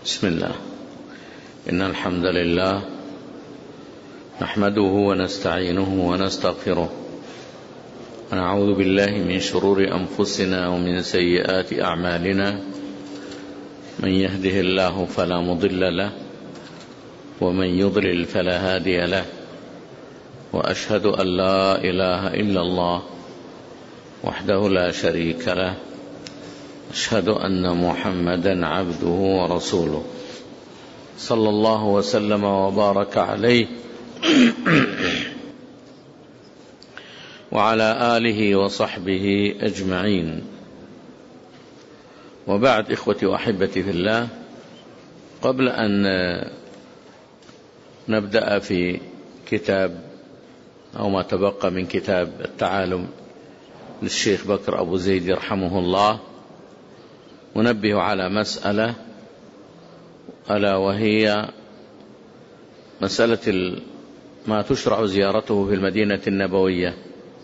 بسم الله. إن الحمد لله نحمده ونستعينه ونستغفره ونعوذ بالله من شرور أنفسنا ومن سيئات أعمالنا. من يهده الله فلا مضل له ومن يضلل فلا هادي له، وأشهد أن لا إله إلا الله وحده لا شريك له، أشهد أن محمدا عبده ورسوله صلى الله وسلم وبارك عليه وعلى آله وصحبه أجمعين. وبعد، إخوتي وأحبتي في الله، قبل أن نبدأ في كتاب أو ما تبقى من كتاب التعالم للشيخ بكر أبو زيد يرحمه الله، ونبه على مسألة، ألا وهي مسألة ما تشرع زيارته في المدينة النبوية.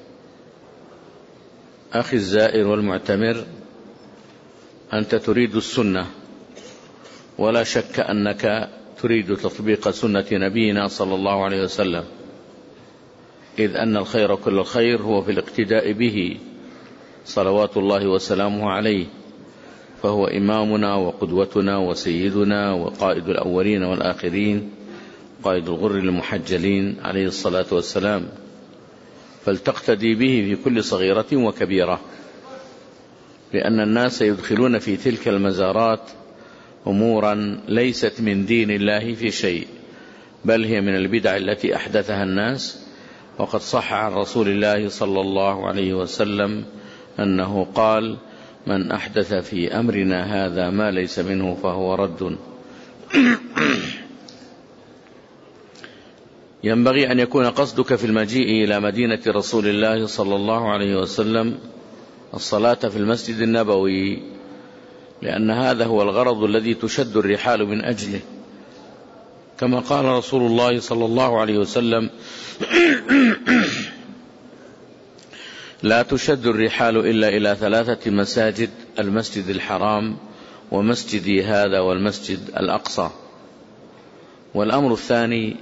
أخي الزائر والمعتمر، أنت تريد السنة، ولا شك أنك تريد تطبيق سنة نبينا صلى الله عليه وسلم، إذ أن الخير كل الخير هو في الاقتداء به صلوات الله وسلامه عليه، فهو إمامنا وقدوتنا وسيدنا وقائد الأولين والآخرين، قائد الغر المحجلين عليه الصلاة والسلام، فلتقتدي به في كل صغيرة وكبيرة، لأن الناس يدخلون في تلك المزارات أمورا ليست من دين الله في شيء، بل هي من البدع التي أحدثها الناس. وقد صح عن رسول الله صلى الله عليه وسلم أنه قال: من أحدث في أمرنا هذا ما ليس منه فهو رد. ينبغي أن يكون قصدك في المجيء إلى مدينة رسول الله صلى الله عليه وسلم الصلاة في المسجد النبوي، لأن هذا هو الغرض الذي تشد الرحال من أجله، كما قال رسول الله صلى الله عليه وسلم: لا تشد الرحال إلا إلى 3 مساجد: المسجد الحرام ومسجدي هذا والمسجد الأقصى. والأمر الثاني،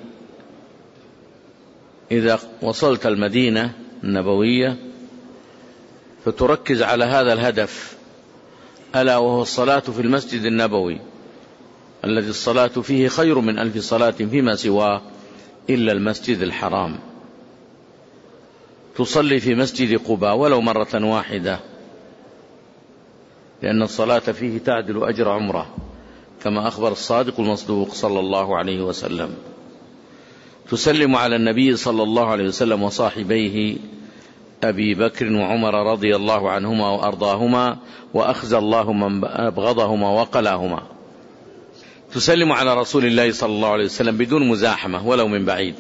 إذا وصلت المدينة النبوية فتركز على هذا الهدف، ألا وهو الصلاة في المسجد النبوي الذي الصلاة فيه خير من 1000 صلاة فيما سواه إلا المسجد الحرام. تصلي في مسجد قباء ولو مرة واحدة، لأن الصلاة فيه تعدل أجر عمره، كما أخبر الصادق المصدوق صلى الله عليه وسلم. تسلم على النبي صلى الله عليه وسلم وصاحبيه أبي بكر وعمر رضي الله عنهما وأرضاهما، وأخزى الله من أبغضهما وقلاهما. تسلم على رسول الله صلى الله عليه وسلم بدون مزاحمة ولو من بعيد،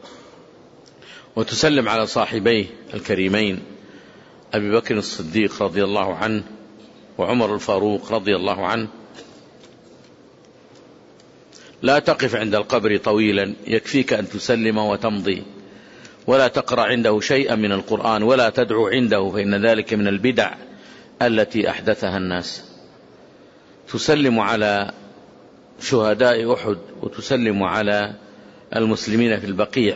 وتسلم على صاحبيه الكريمين أبي بكر الصديق رضي الله عنه وعمر الفاروق رضي الله عنه. لا تقف عند القبر طويلا، يكفيك أن تسلم وتمضي، ولا تقرأ عنده شيئا من القرآن، ولا تدعو عنده، فإن ذلك من البدع التي أحدثها الناس. تسلم على شهداء أحد، وتسلم على المسلمين في البقيع،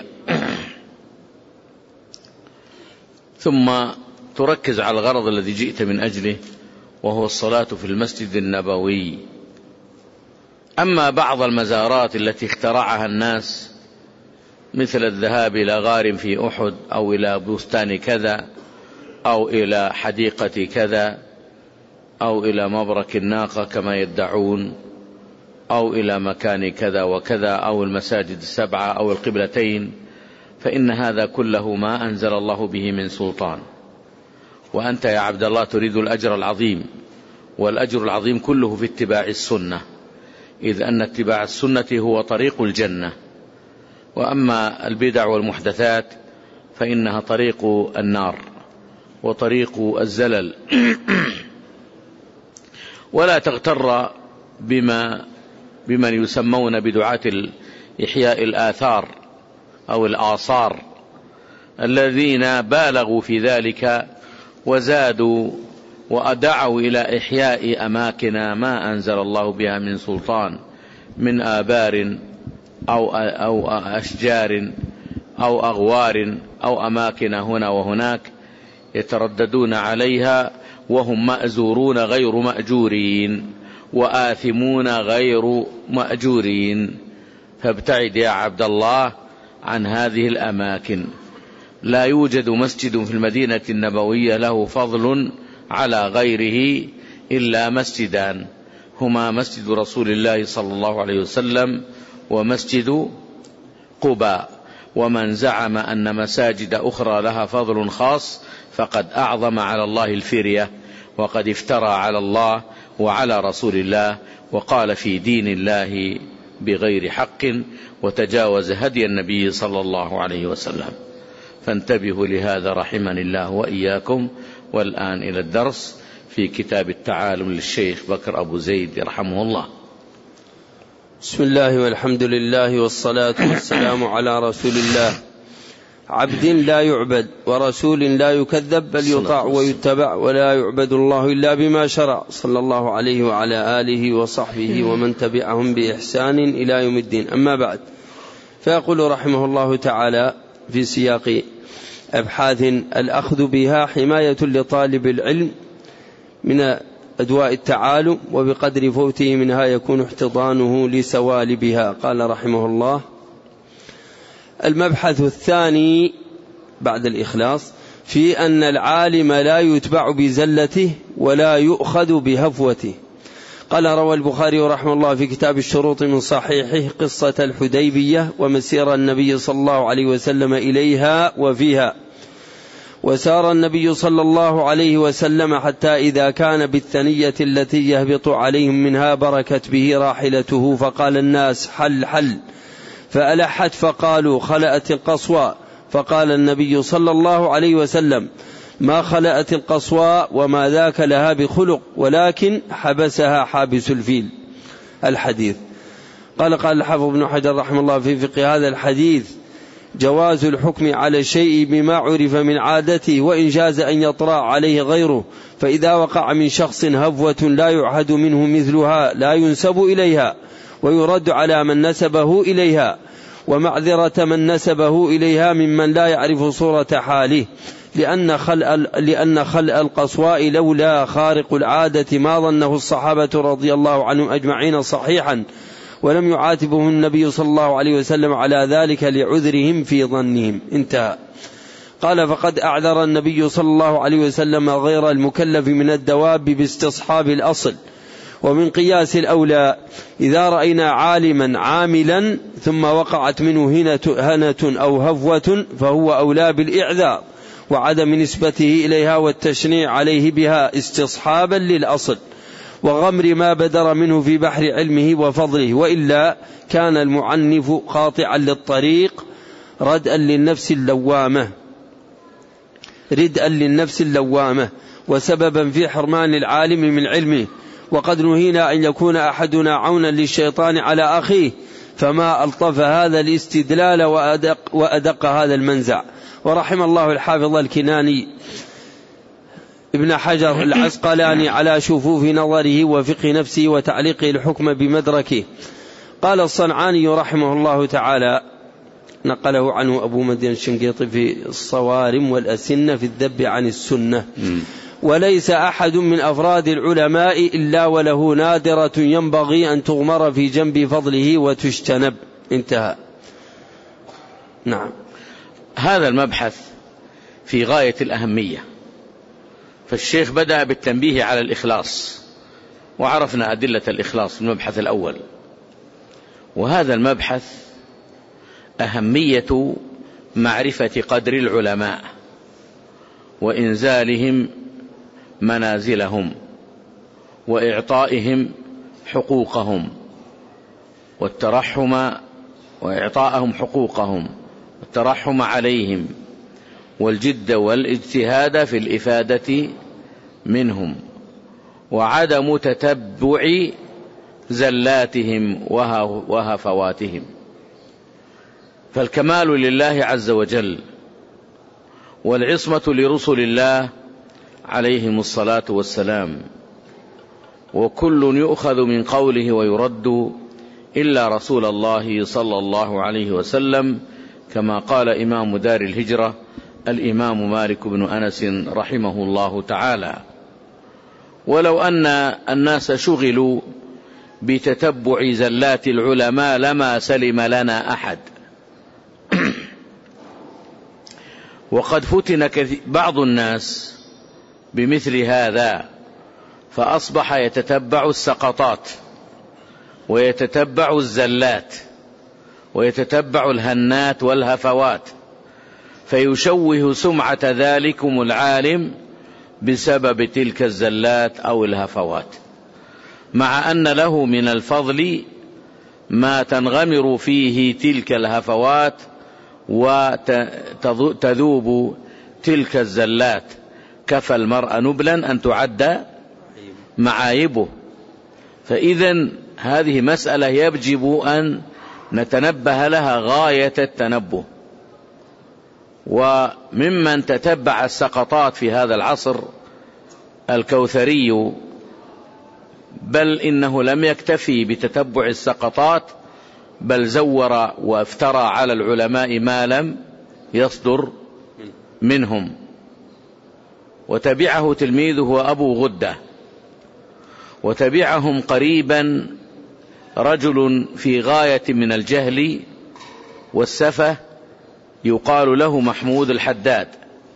ثم تركز على الغرض الذي جئت من أجله، وهو الصلاة في المسجد النبوي. أما بعض المزارات التي اخترعها الناس، مثل الذهاب إلى غار في أحد، أو إلى بستان كذا، أو إلى حديقة كذا، أو إلى مبرك الناقة كما يدعون، أو إلى مكان كذا وكذا، أو المساجد 7 أو القبلتين، فإن هذا كله ما أنزل الله به من سلطان. وأنت يا عبد الله تريد الأجر العظيم، والأجر العظيم كله في اتباع السنة، إذ أن اتباع السنة هو طريق الجنة. وأما البدع والمحدثات فإنها طريق النار وطريق الزلل. ولا تغتر بمن يسمون بدعاة إحياء الآثار أو الآثار، الذين بالغوا في ذلك وزادوا وأدعوا إلى إحياء أماكن ما أنزل الله بها من سلطان، من آبار أو أشجار أو أغوار أو أماكن هنا وهناك يترددون عليها وهم مأزورون غير مأجورين وآثمون غير مأجورين. فابتعد يا عبد الله عن هذه الأماكن. لا يوجد مسجد في المدينة النبوية له فضل على غيره إلا مسجدان، هما مسجد رسول الله صلى الله عليه وسلم ومسجد قباء. ومن زعم أن مساجد أخرى لها فضل خاص فقد أعظم على الله الفرية، وقد افترى على الله وعلى رسول الله وقال في دين الله بغير حق وتجاوز هدي النبي صلى الله عليه وسلم. فانتبهوا لهذا رحمني الله وإياكم. والآن إلى الدرس في كتاب التعالم للشيخ بكر أبو زيد رحمه الله. بسم الله والحمد لله والصلاة والسلام على رسول الله، عبد لا يعبد ورسول لا يكذب بل يطاع ويتبع، ولا يعبد الله إلا بما شرع، صلى الله عليه وعلى آله وصحبه ومن تبعهم بإحسان إلى يوم الدين. أما بعد، فيقول رحمه الله تعالى في سياق أبحاث الأخذ بها حماية لطالب العلم من أدواء التعالم، وبقدر فوته منها يكون احتضانه لسوالبها. قال رحمه الله: المبحث الثاني بعد الإخلاص في أن العالم لا يتبع بزلته ولا يؤخذ بهفوته. قال: روى البخاري رحمه الله في كتاب الشروط من صحيحه قصة الحديبية ومسير النبي صلى الله عليه وسلم إليها وفيها. وسار النبي صلى الله عليه وسلم حتى إذا كان بالثنية التي يهبط عليهم منها بركت به راحلته، فقال الناس: حل حل، فألحت فقالوا: خلأت القصوى. فقال النبي صلى الله عليه وسلم: ما خلأت القصوى وما ذاك لها بخلق، ولكن حبسها حابس الفيل. الحديث. قال الحافظ ابن حجر رحمه الله في فقه هذا الحديث: جواز الحكم على الشيء بما عرف من عادته، وإن جاز أن يطرأ عليه غيره، فإذا وقع من شخص هفوة لا يعهد منه مثلها لا ينسب إليها، ويرد على من نسبه إليها، ومعذرة من نسبه إليها ممن لا يعرف صورة حاله، لأن خلأ القصواء لولا خارق العادة ما ظنه الصحابة رضي الله عنهم أجمعين صحيحا، ولم يعاتبهم النبي صلى الله عليه وسلم على ذلك لعذرهم في ظنهم. انتهى. قال: فقد أعذر النبي صلى الله عليه وسلم غير المكلف من الدواب باستصحاب الأصل. ومن قياس الأولى إذا رأينا عالما عاملا ثم وقعت منه هنة أو هفوة فهو أولى بالإعذار وعدم نسبته إليها والتشنيع عليه بها استصحابا للأصل، وغمر ما بدر منه في بحر علمه وفضله، وإلا كان المعنف قاطعا للطريق ردءا للنفس اللوامة وسببا في حرمان العالم من علمه. وقد نهينا أن يكون أحدنا عونا للشيطان على أخيه، فما ألطف هذا الاستدلال وأدق هذا المنزع. ورحم الله الحافظ الكناني ابن حجر العسقلاني على شفوف نظره وفقه نفسه وتعليقه الحكم بمدركه. قال الصنعاني رحمه الله تعالى، نقله عنه أبو مدين الشنقيطي في الصوارم والأسنة في الذب عن السنة: وليس أحد من أفراد العلماء إلا وله نادرة ينبغي أن تغمر في جنب فضله وتجتنب. انتهى. نعم. هذا المبحث في غاية الأهمية. فالشيخ بدأ بالتنبيه على الإخلاص، وعرفنا أدلة الإخلاص في المبحث الأول. وهذا المبحث أهمية معرفة قدر العلماء وإنزالهم منازلهم وإعطائهم حقوقهم وإعطائهم حقوقهم والترحم عليهم، والجد والاجتهاد في الإفادة منهم، وعدم تتبع زلاتهم وهفواتهم. فالكمال لله عز وجل، والعصمة لرسل الله عليهم الصلاة والسلام، وكل يؤخذ من قوله ويرد إلا رسول الله صلى الله عليه وسلم، كما قال إمام دار الهجرة الإمام مالك بن أنس رحمه الله تعالى. ولو أن الناس شغلوا بتتبع زلات العلماء لما سلم لنا أحد. وقد فتن بعض الناس بمثل هذا، فأصبح يتتبع السقطات ويتتبع الزلات ويتتبع الهنات والهفوات، فيشوه سمعة ذلكم العالم بسبب تلك الزلات أو الهفوات، مع أن له من الفضل ما تنغمر فيه تلك الهفوات وتذوب تلك الزلات. كفى المرء نبلا أن تعد معايبه. فإذا هذه مسألة يجب أن نتنبه لها غاية التنبه. وممن تتبع السقطات في هذا العصر الكوثري، بل إنه لم يكتفي بتتبع السقطات، بل زور وافترى على العلماء ما لم يصدر منهم. وتبعه تلميذه أبو غدة، وتبعهم قريبا رجل في غاية من الجهل والسفة يقال له محمود الحداد،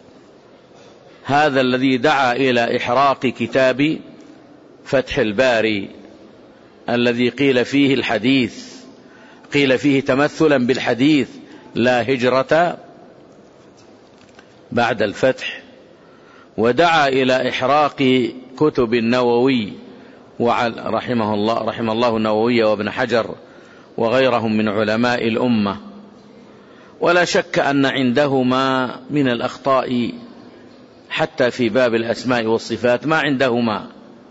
هذا الذي دعا إلى إحراق كتاب فتح الباري الذي قيل فيه الحديث، قيل فيه تمثلا بالحديث لا هجرة بعد الفتح، ودعا إلى إحراق كتب النووي رحمه الله النووي وابن حجر وغيرهم من علماء الأمة. ولا شك أن عندهما من الأخطاء حتى في باب الأسماء والصفات ما عندهما،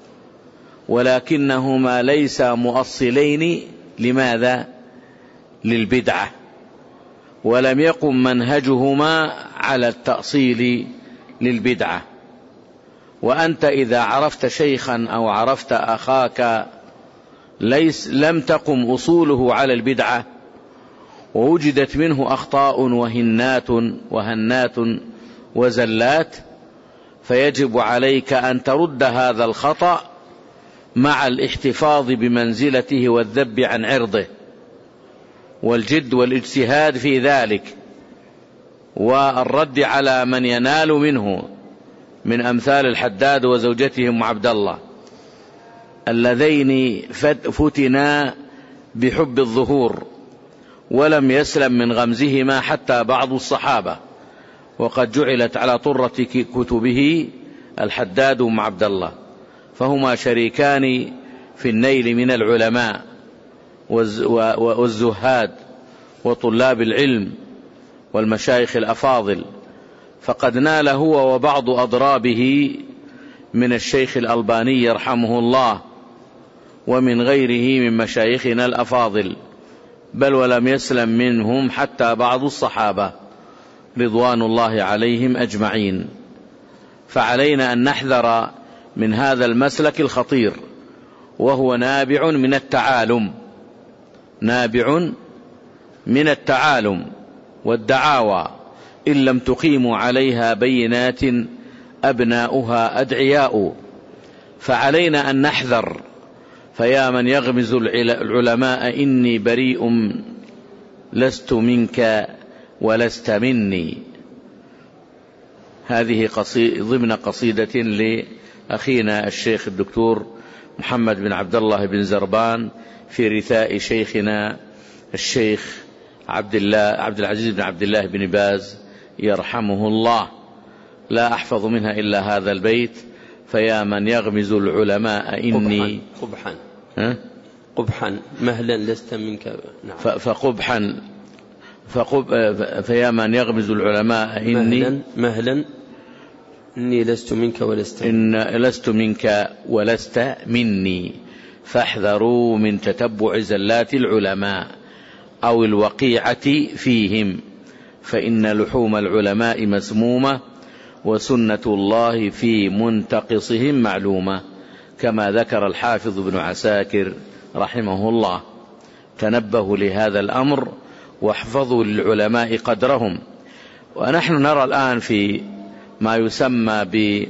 ولكنهما ليس مؤصلين. لماذا؟ للبدعة، ولم يقم منهجهما على التأصيل للبدعة. وأنت إذا عرفت شيخا أو عرفت أخاك لم تقم أصوله على البدعة، ووجدت منه أخطاء وهنات وزلات، فيجب عليك أن ترد هذا الخطأ مع الاحتفاظ بمنزلته والذب عن عرضه، والجد والاجتهاد في ذلك، والرد على من ينال منه من أمثال الحداد وزوجته أم عبد الله، اللذين فتنا بحب الظهور ولم يسلم من غمزهما حتى بعض الصحابة، وقد جعلت على طرة كتبه الحداد أم عبد الله، فهما شريكان في النيل من العلماء والزهاد وطلاب العلم والمشايخ الأفاضل. فقد نال هو وبعض أضرابه من الشيخ الألباني يرحمه الله ومن غيره من مشايخنا الأفاضل، بل ولم يسلم منهم حتى بعض الصحابة رضوان الله عليهم أجمعين. فعلينا أن نحذر من هذا المسلك الخطير، وهو نابع من التعالم والدعاوى، إن لم تقيموا عليها بينات أبناؤها أدعياء. فعلينا أن نحذر. فيا من يغمز العلماء إني بريء لست منك ولست مني. هذه ضمن قصيدة لأخينا الشيخ الدكتور محمد بن عبد الله بن زربان في رثاء شيخنا الشيخ عبد العزيز بن عبد الله بن باز يرحمه الله. لا أحفظ منها إلا هذا البيت: فيا من يغمز العلماء إني قبحا مهلا لست منك. نعم. فيا من يغمز العلماء إني مهلا إني لست منك ولست مني. فاحذروا من تتبع زلات العلماء أو الوقيعة فيهم، فإن لحوم العلماء مسمومة، وسنة الله في منتقصهم معلومة، كما ذكر الحافظ ابن عساكر رحمه الله. تنبهوا لهذا الأمر واحفظوا للعلماء قدرهم. ونحن نرى الآن في ما يسمى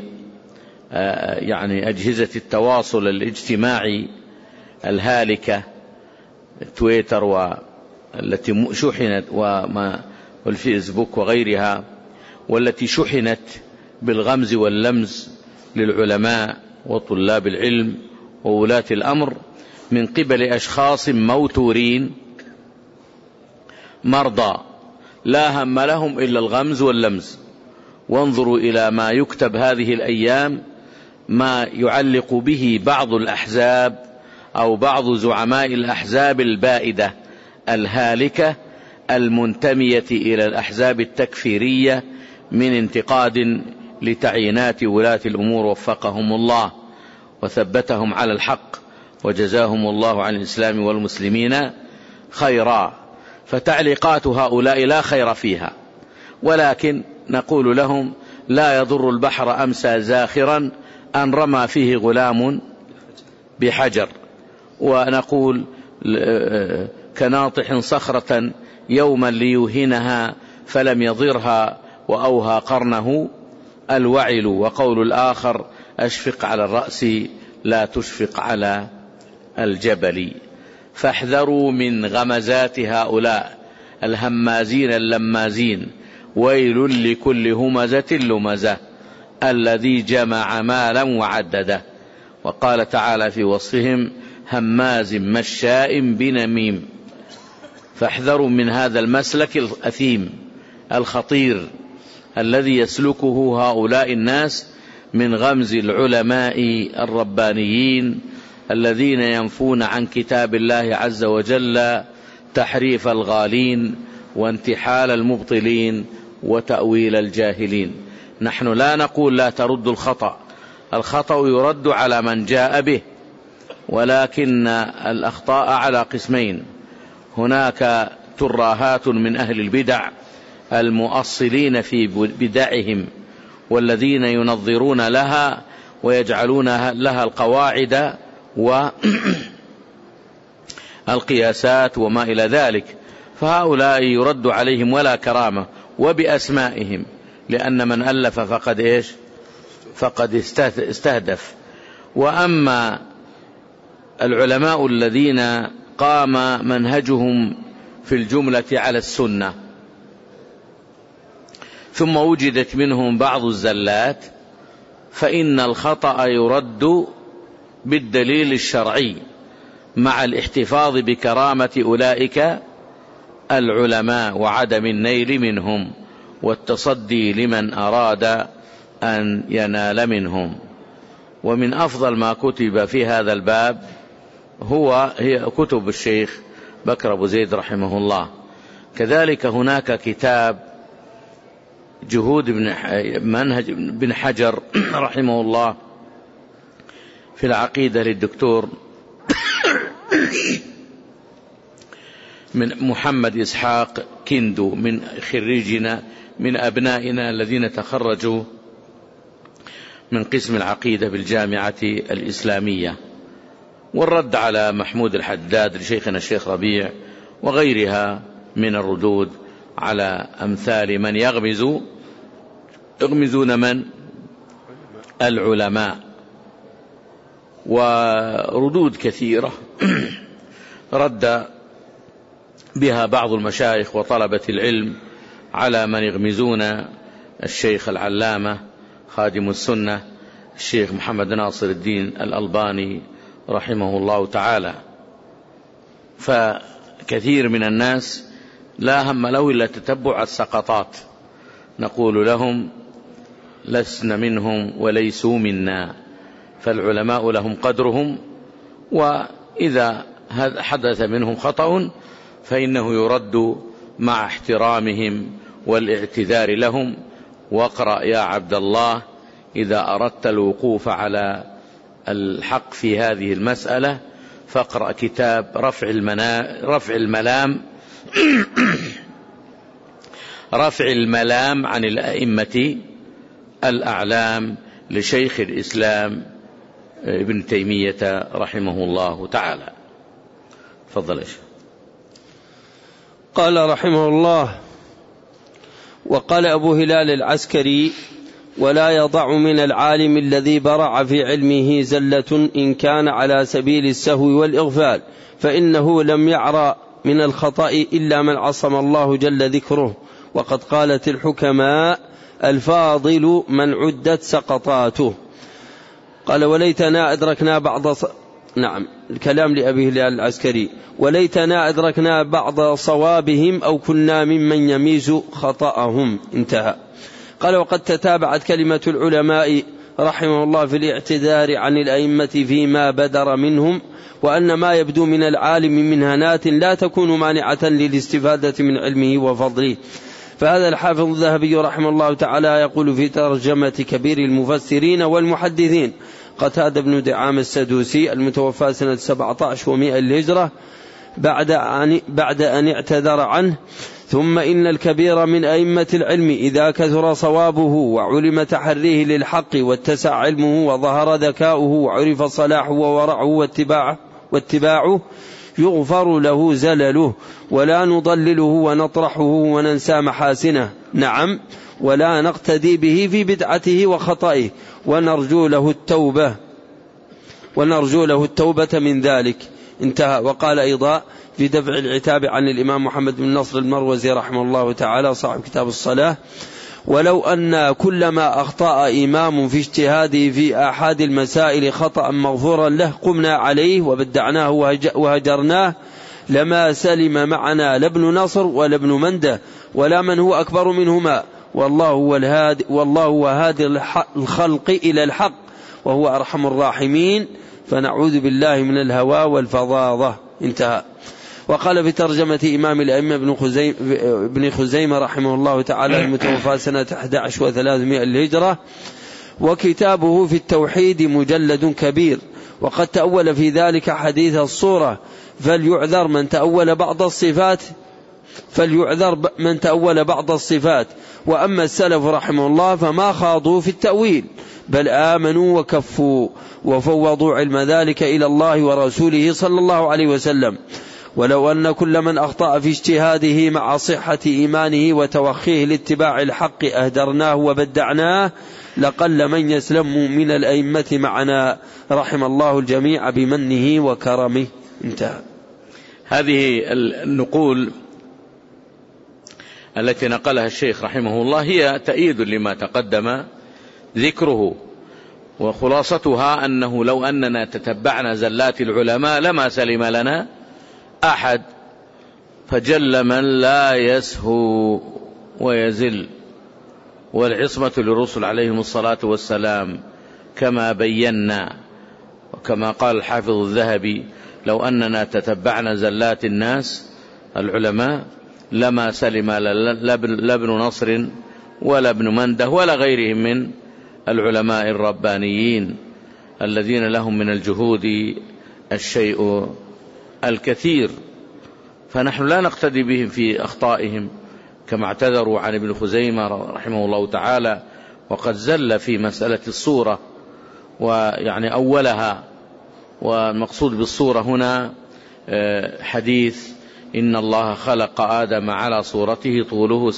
يعني أجهزة التواصل الاجتماعي الهالكة، تويتر والتي شحنت والفيسبوك وغيرها، والتي شحنت بالغمز واللمز للعلماء وطلاب العلم وولاة الأمر من قبل أشخاص موتورين مرضى لا هم لهم إلا الغمز واللمز. وانظروا إلى ما يكتب هذه الأيام، ما يعلق به بعض الأحزاب أو بعض زعماء الأحزاب البائدة الهالكة المنتمية إلى الأحزاب التكفيرية من انتقاد لتعيينات ولاة الأمور وفقهم الله وثبتهم على الحق وجزاهم الله عن الإسلام والمسلمين خيرا. فتعليقات هؤلاء لا خير فيها، ولكن نقول لهم: لا يضر البحر أمسى زاخرا أن رمى فيه غلام بحجر. ونقول: كناطح صخرة يوما ليوهنها فلم يضرها وأوهى قرنه الوعل. وقول الآخر: أشفق على الرأس لا تشفق على الجبل. فاحذروا من غمزات هؤلاء الهمازين اللمازين. ويل لكل همزة لمزة الذي جمع مالا وعدده. وقال تعالى في وصفهم: هماز مشاء بنميم. فاحذروا من هذا المسلك الأثيم الخطير الذي يسلكه هؤلاء الناس من غمز العلماء الربانيين الذين ينفون عن كتاب الله عز وجل تحريف الغالين وانتحال المبطلين وتأويل الجاهلين. نحن لا نقول لا ترد الخطأ، الخطأ يرد على من جاء به، ولكن الأخطاء على قسمين: هناك تراهات من أهل البدع المؤصلين في بدعهم والذين ينظرون لها ويجعلون لها القواعد والقياسات وما إلى ذلك، فهؤلاء يرد عليهم ولا كرامة وبأسمائهم، لأن من ألف فقد استهدف. وأما العلماء الذين قام منهجهم في الجملة على السنة ثم وجدت منهم بعض الزلات، فإن الخطأ يرد بالدليل الشرعي مع الاحتفاظ بكرامة أولئك العلماء وعدم النيل منهم والتصدي لمن أراد أن ينال منهم. ومن أفضل ما كتب في هذا الباب هي كتب الشيخ بكر أبو زيد رحمه الله. كذلك هناك كتاب جهود منهج بن حجر رحمه الله في العقيدة للدكتور من محمد إسحاق كندو من خريجنا من أبنائنا الذين تخرجوا من قسم العقيدة بالجامعة الإسلامية، والرد على محمود الحداد لشيخنا الشيخ ربيع وغيرها من الردود على أمثال من يغمزون من العلماء، وردود كثيرة رد بها بعض المشايخ وطلبة العلم على من يغمزون الشيخ العلامة خادم السنة الشيخ محمد ناصر الدين الألباني رحمه الله تعالى. فكثير من الناس لا هم له إلا تتبع السقطات، نقول لهم: لسنا منهم وليسوا منا، فالعلماء لهم قدرهم، وإذا حدث منهم خطأ فإنه يرد مع احترامهم والاعتذار لهم. واقرأ يا عبد الله إذا أردت الوقوف على الحق في هذه المسألة فاقرأ كتاب رفع الملام عن الأئمة الأعلام لشيخ الإسلام ابن تيمية رحمه الله تعالى. تفضل يا شيخ. قال رحمه الله: وقال أبو هلال العسكري: ولا يضع من العالم الذي برع في علمه زلة إن كان على سبيل السهو والإغفال، فإنه لم يعرى من الخطأ إلا من عصم الله جل ذكره. وقد قالت الحكماء: الفاضل من عدت سقطاته. قال: وليتنا أدركنا الكلام لأبي هلال العسكري: وليتنا أدركنا بعض صوابهم أو كنا ممن يميز خطأهم. انتهى. قال: وقد تتابعت كلمة العلماء رحمه الله في الاعتذار عن الأئمة فيما بدر منهم، وأن ما يبدو من العالم من هنات لا تكون مانعة للاستفادة من علمه وفضله. فهذا الحافظ الذهبي رحمه الله تعالى يقول في ترجمة كبير المفسرين والمحدثين قتادة بن دعامة السدوسي المتوفى سنة 17 و100 الهجرة بعد أن اعتذر عنه: ثم إن الكبير من أئمة العلم إذا كثر صوابه وعلم تحريه للحق واتسع علمه وظهر ذكاؤه وعرف صلاحه وورعه واتباعه يغفر له زلله، ولا نضلله ونطرحه وننسى محاسنه، نعم، ولا نقتدي به في بدعته وخطئه، ونرجو له التوبة من ذلك. انتهى. وقال أيضا في دفع العتاب عن الإمام محمد بن نصر المروزي رحمه الله تعالى صاحب كتاب الصلاة: ولو أن كلما أخطأ إمام في اجتهاده في أحد المسائل خطأ مغفورا له قمنا عليه وبدعناه وهجرناه لما سلم معنا لا ابن نصر ولا ابن منده ولا من هو أكبر منهما، والله هو هادي الخلق إلى الحق وهو أرحم الراحمين، فنعوذ بالله من الهوى والفظاظة. انتهى. وقال في ترجمة إمام الأئمة ابن خزيمة رحمه الله تعالى المتوفى سنة 11 و300 الهجرة: وكتابه في التوحيد مجلد كبير، وقد تأول في ذلك حديث الصورة، فليعذر من تأول بعض الصفات. وأما السلف رحمه الله فما خاضوا في التأويل، بل آمنوا وكفوا وفوضوا علم ذلك إلى الله ورسوله صلى الله عليه وسلم. ولو أن كل من أخطأ في اجتهاده مع صحة إيمانه وتوخيه لاتباع الحق أهدرناه وبدعناه لقل من يسلم من الأئمة معنا، رحم الله الجميع بمنه وكرمه. انتهى. هذه النقول التي نقلها الشيخ رحمه الله هي تأييد لما تقدم ذكره، وخلاصتها أنه لو أننا تتبعنا زلات العلماء لما سلم لنا أحد، فجل من لا يسهو ويزل، والعصمة للرسل عليهم الصلاة والسلام كما بينا. وكما قال الحافظ الذهبي: لو أننا تتبعنا زلات الناس العلماء لما سلم لا ابن نصر ولا ابن منده ولا غيرهم من العلماء الربانيين الذين لهم من الجهود الشيء الكثير، فنحن لا نقتدي بهم في أخطائهم كما اعتذروا عن ابن خزيمة رحمه الله تعالى، وقد زل في مسألة الصورة ويعني أولها. والمقصود بالصورة هنا حديث: إن الله خلق آدم على صورته طوله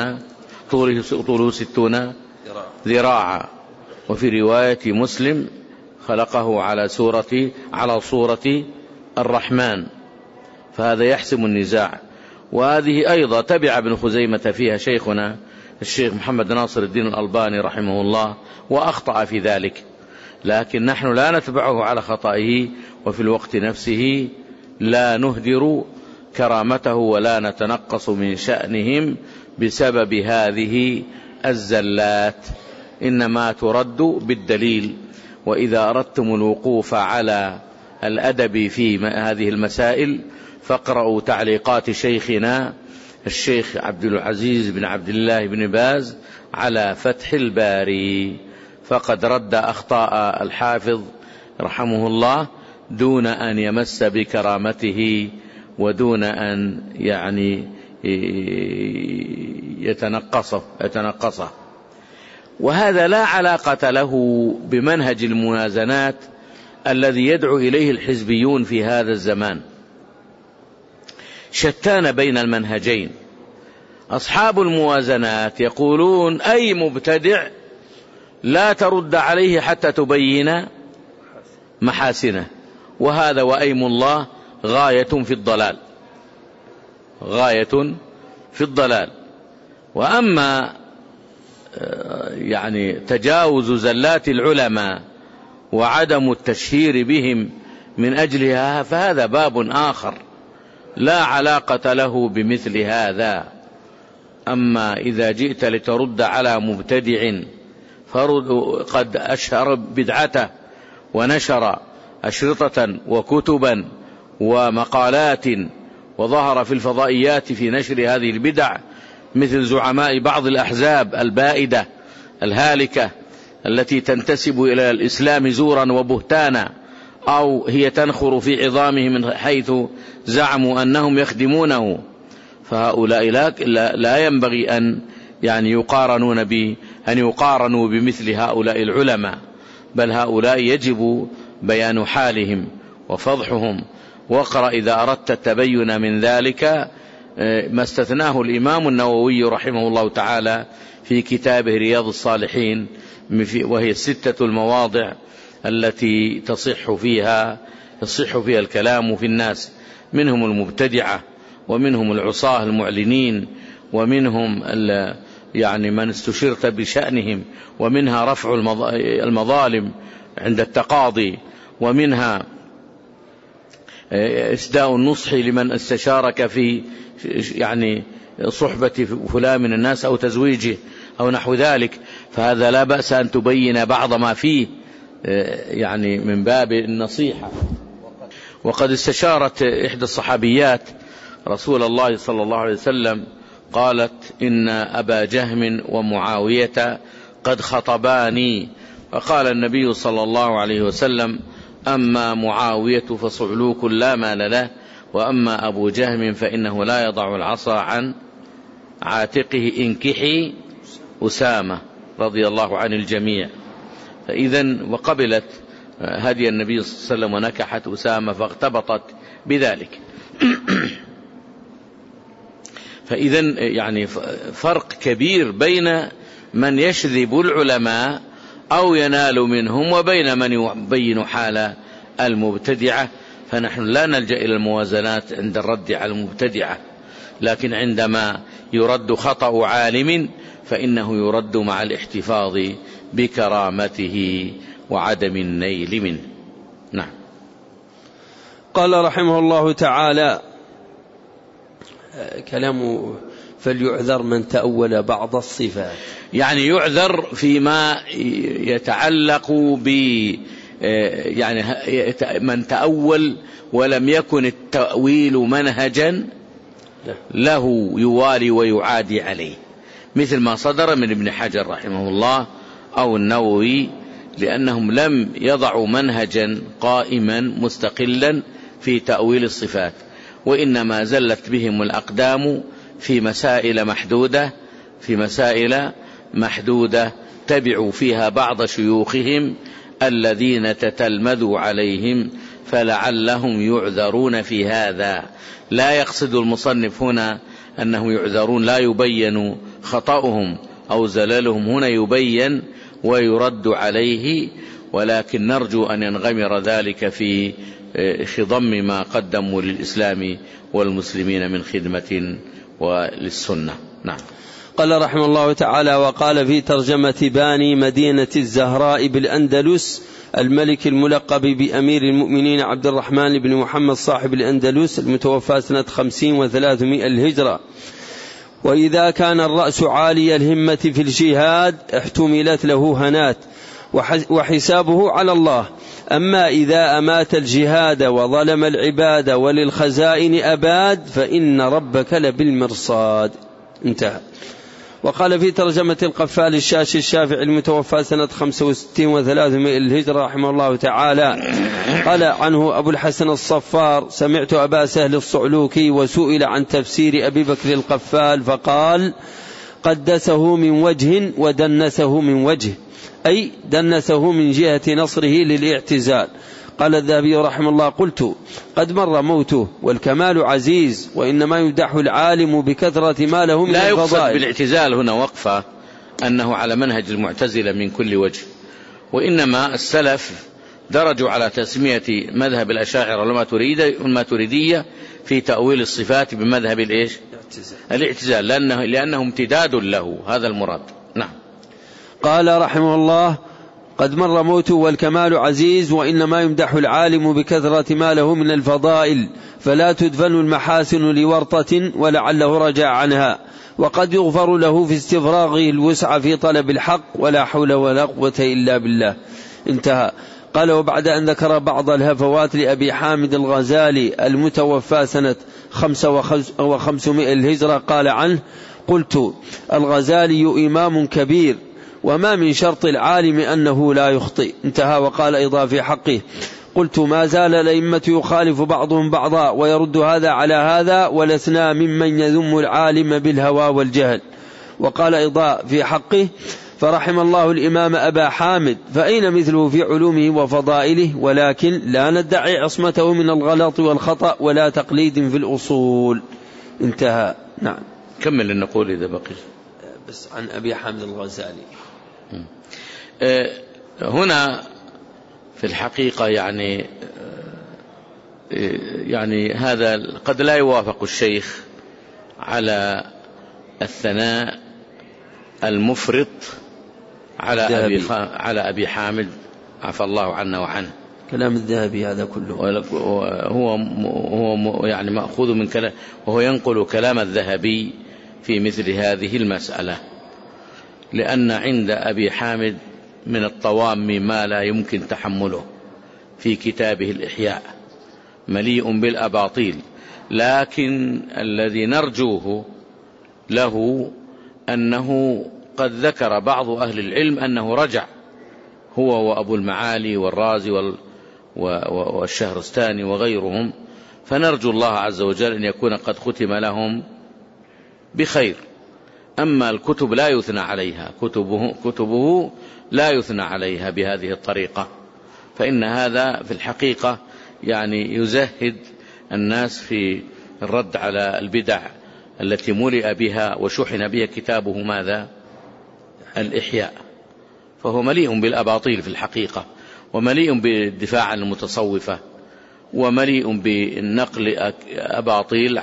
60 ذراعا، وفي رواية مسلم: خلقه على صورة الرحمن. فهذا يحسم النزاع. وهذه أيضا تبع ابن خزيمة فيها شيخنا الشيخ محمد ناصر الدين الألباني رحمه الله، وأخطأ في ذلك، لكن نحن لا نتبعه على خطئه، وفي الوقت نفسه لا نهدر كرامته ولا نتنقص من شأنهم بسبب هذه الزلات، إنما ترد بالدليل. وإذا أردتم الوقوف على الأدب في هذه المسائل فاقرأوا تعليقات شيخنا الشيخ عبد العزيز بن عبد الله بن باز على فتح الباري، فقد رد أخطاء الحافظ رحمه الله دون أن يمس بكرامته ودون أن يعني يتنقصه. وهذا لا علاقة له بمنهج الموازنات الذي يدعو إليه الحزبيون في هذا الزمان. شتان بين المنهجين. أصحاب الموازنات يقولون أي مبتدع لا ترد عليه حتى تبين محاسنه، وهذا وأيم الله غاية في الضلال، غاية في الضلال. وأما يعني تجاوز زلات العلماء وعدم التشهير بهم من أجلها فهذا باب آخر لا علاقة له بمثل هذا. أما إذا جئت لترد على مبتدع قد أشهر بدعته ونشر أشرطة وكتبا ومقالات وظهر في الفضائيات في نشر هذه البدع، مثل زعماء بعض الأحزاب البائدة الهالكة التي تنتسب إلى الإسلام زورا وبهتانا، أو هي تنخر في عظامه من حيث زعموا أنهم يخدمونه، فهؤلاء لا ينبغي أن يعني يقارنوا بمثل هؤلاء العلماء، بل هؤلاء يجب بيان حالهم وفضحهم. واقرأ إذا أردت التبين من ذلك ما استثناه الإمام النووي رحمه الله تعالى في كتابه رياض الصالحين، وهي 6 المواضع التي يصح فيها الكلام في الناس، منهم المبتدعة، ومنهم العصاة المعلنين، ومنهم يعني من استشرت بشأنهم، ومنها رفع المظالم عند التقاضي، ومنها إسداء النصح لمن استشارك في يعني صحبة فلان من الناس أو تزويجه أو نحو ذلك، فهذا لا بأس أن تبين بعض ما فيه يعني من باب النصيحة. وقد استشارت إحدى الصحابيات رسول الله صلى الله عليه وسلم، قالت إن أبا جهم ومعاوية قد خطباني، فقال النبي صلى الله عليه وسلم: أما معاوية فصعلوك لا مال له، وأما أبو جهم فإنه لا يضع العصا عن عاتقه، انكحي أسامة رضي الله عن الجميع. فإذن وقبلت هدي النبي صلى الله عليه وسلم ونكحت أسامة فاغتبطت بذلك. فإذن يعني فرق كبير بين من يشذب العلماء أو ينال منهم وبين من يبين حال المبتدعة. فنحن لا نلجأ إلى الموازنات عند الرد على المبتدعة، لكن عندما يرد خطأ عالم فإنه يرد مع الاحتفاظ بكرامته وعدم النيل منه. نعم. قال رحمه الله تعالى: كلامه فليعذر من تأول بعض الصفات، يعني يعذر فيما يتعلق ب يعني من تأول ولم يكن التأويل منهجا له يوالي ويعادي عليه، مثل ما صدر من ابن حجر رحمه الله أو النووي، لأنهم لم يضعوا منهجا قائما مستقلا في تأويل الصفات، وإنما زلت بهم الأقدام في مسائل محدودة تبعوا فيها بعض شيوخهم الذين تتلمذوا عليهم، فلعلهم يعذرون في هذا. لا يقصد المصنف هنا أنه يعذرون لا يبين خطأهم أو زللهم، هنا يبين ويرد عليه، ولكن نرجو أن ينغمر ذلك في خضم ما قدموا للإسلام والمسلمين من خدمة وللسنة. نعم. قال رحمه الله تعالى: وقال في ترجمة باني مدينة الزهراء بالأندلس الملك الملقب بأمير المؤمنين عبد الرحمن بن محمد صاحب الأندلس المتوفى سنة 50 و300 الهجرة: وإذا كان الرأس عالي الهمة في الجهاد احتملت له هنات وحسابه على الله، أما إذا أمات الجهاد وظلم العباد وللخزائن أباد فإن ربك لبالمرصاد. انتهى. وقال في ترجمة القفال الشاشي الشافعي المتوفى سنة 65 و300 الهجرة رحمه الله تعالى، قال عنه أبو الحسن الصفار: سمعت أبا سهل الصعلوكي وسئل عن تفسير أبي بكر القفال فقال: قدسه من وجه ودنسه من وجه، أي دنسه من جهة نصره للاعتزال، قال الذهبي رحمه الله: قلت: قد مر موته والكمال عزيز، وإنما يمدح العالم بكثرة ما له من الفضائل. لا يقصد بالاعتزال هنا وقفة أنه على منهج المعتزلة من كل وجه، وإنما السلف درجوا على تسمية مذهب الأشاعرة والماتريدية في تأويل الصفات بمذهب الاعتزال، لأنه امتداد له، هذا المراد. نعم. قال رحمه الله: قد مر موته والكمال عزيز، وإنما يمدح العالم بكثرة ما له من الفضائل، فلا تدفن المحاسن لورطة ولعله رجع عنها، وقد يغفر له في استفراغه الوسع في طلب الحق، ولا حول ولا قوة إلا بالله. انتهى. قال: وبعد أن ذكر بعض الهفوات لأبي حامد الغزالي المتوفى سنة 500 الهجرة قال عنه: قلت: الغزالي إمام كبير، وما من شرط العالم أنه لا يخطئ. انتهى. وقال أيضا في حقه: قلت: ما زال الأئمة يخالف بعضهم بعضا ويرد هذا على هذا، ولسنا ممن يذم العالم بالهوى والجهل. وقال أيضا في حقه: فرحم الله الإمام أبا حامد، فأين مثله في علومه وفضائله، ولكن لا ندعي عصمته من الغلط والخطأ ولا تقليد في الأصول. انتهى. نعم. كمل النقول إذا بقي. بس عن أبي حامد الغزالي. هنا في الحقيقة يعني هذا قد لا يوافق الشيخ على الثناء المفرط على أبي حامد عفى الله عنا وعنه. كلام الذهبي هذا كله هو يعني مأخوذ من كلام، وهو ينقل كلام الذهبي في مثل هذه المسألة، لأن عند أبي حامد من الطوام ما لا يمكن تحمله في كتابه الإحياء، مليء بالأباطيل، لكن الذي نرجوه له أنه قد ذكر بعض أهل العلم أنه رجع هو وأبو المعالي والرازي والشهرستاني وغيرهم، فنرجو الله عز وجل أن يكون قد ختم لهم بخير. أما الكتب لا يثنى عليها، كتبه لا يثنى عليها بهذه الطريقة، فإن هذا في الحقيقة يعني يزهد الناس في الرد على البدع التي ملئ بها وشحن بها كتابه ماذا؟ الإحياء. فهو مليء بالأباطيل في الحقيقة، ومليء بالدفاع عن المتصوفة، ومليء بالنقل أباطيل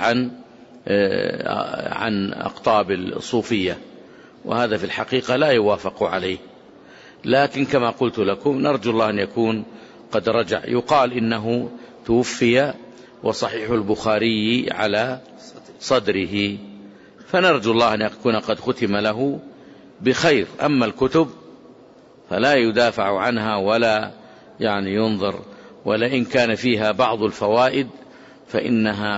عن أقطاب الصوفية، وهذا في الحقيقة لا يوافق عليه. لكن كما قلت لكم نرجو الله أن يكون قد رجع. يقال إنه توفي وصحيح البخاري على صدره، فنرجو الله أن يكون قد ختم له بخير. أما الكتب فلا يدافع عنها ولا يعني ينظر، ولئن كان فيها بعض الفوائد فإنها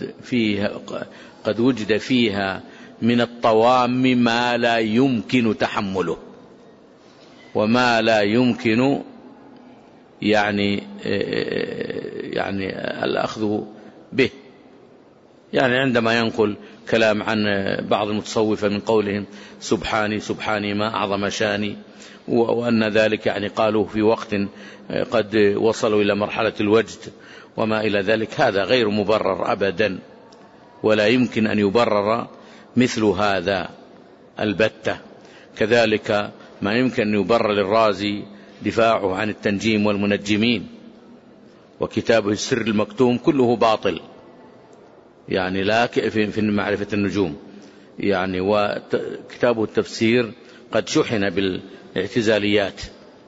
قد وجد فيها من الطوام ما لا يمكن تحمله، وما لا يمكن يعني الأخذ به. يعني عندما ينقل كلام عن بعض المتصوفة من قولهم سبحاني سبحاني ما أعظم شاني، وأن ذلك يعني قالوه في وقت قد وصلوا إلى مرحلة الوجد وما إلى ذلك، هذا غير مبرر أبدا، ولا يمكن أن يبرر مثل هذا البتة. كذلك ما يمكن أن يبرر للرازي دفاعه عن التنجيم والمنجمين، وكتابه السر المكتوم كله باطل، يعني لا في معرفة النجوم، يعني وكتابه التفسير قد شحن بالاعتزاليات.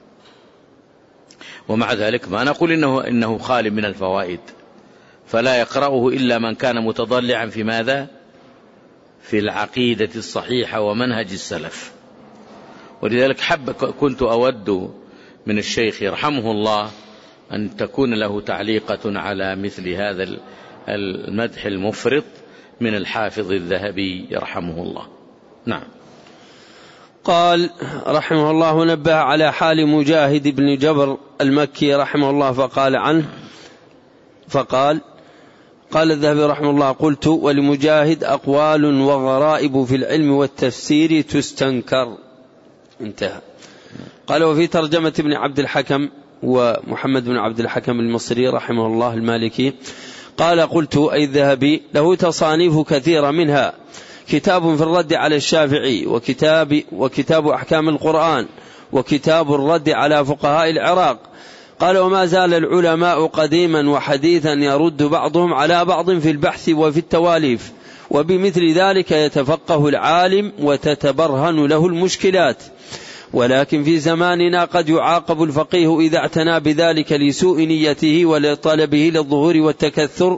ومع ذلك ما نقول إنه خالي من الفوائد، فلا يقرأه إلا من كان متضلعا في ماذا؟ في العقيدة الصحيحة ومنهج السلف. ولذلك كنت أود من الشيخ يرحمه الله أن تكون له تعليقة على مثل هذا المدح المفرط من الحافظ الذهبي يرحمه الله. نعم. قال رحمه الله: نبه على حال مجاهد بن جبر المكي رحمه الله فقال عنه قال الذهبي رحمه الله: قلت: ولمجاهد أقوال وغرائب في العلم والتفسير تستنكر. انتهى. قال: وفي ترجمة ابن عبد الحكم ومحمد بن عبد الحكم المصري رحمه الله المالكي. قال قلت أي الذهبي له تصانيف كثيرة، منها كتاب في الرد على الشافعي، وكتاب أحكام القرآن، وكتاب الرد على فقهاء العراق. قال وما زال العلماء قديما وحديثا يرد بعضهم على بعض في البحث وفي التواليف، وبمثل ذلك يتفقه العالم وتتبرهن له المشكلات. ولكن في زماننا قد يعاقب الفقيه إذا اعتنى بذلك لسوء نيته ولطلبه للظهور والتكثر.